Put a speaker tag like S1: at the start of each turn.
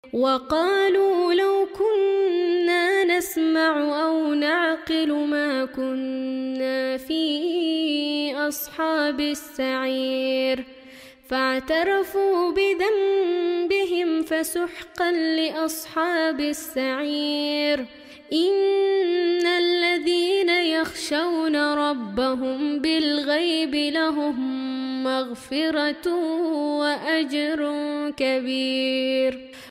S1: وقالوا لو كنا نسمع أو نعقل ما كنا في أصحاب السعير فاعترفوا بذنبهم فسحقا لأصحاب السعير. إن الذين يخشون ربهم بالغيب لهم مغفرة وأجر كبير.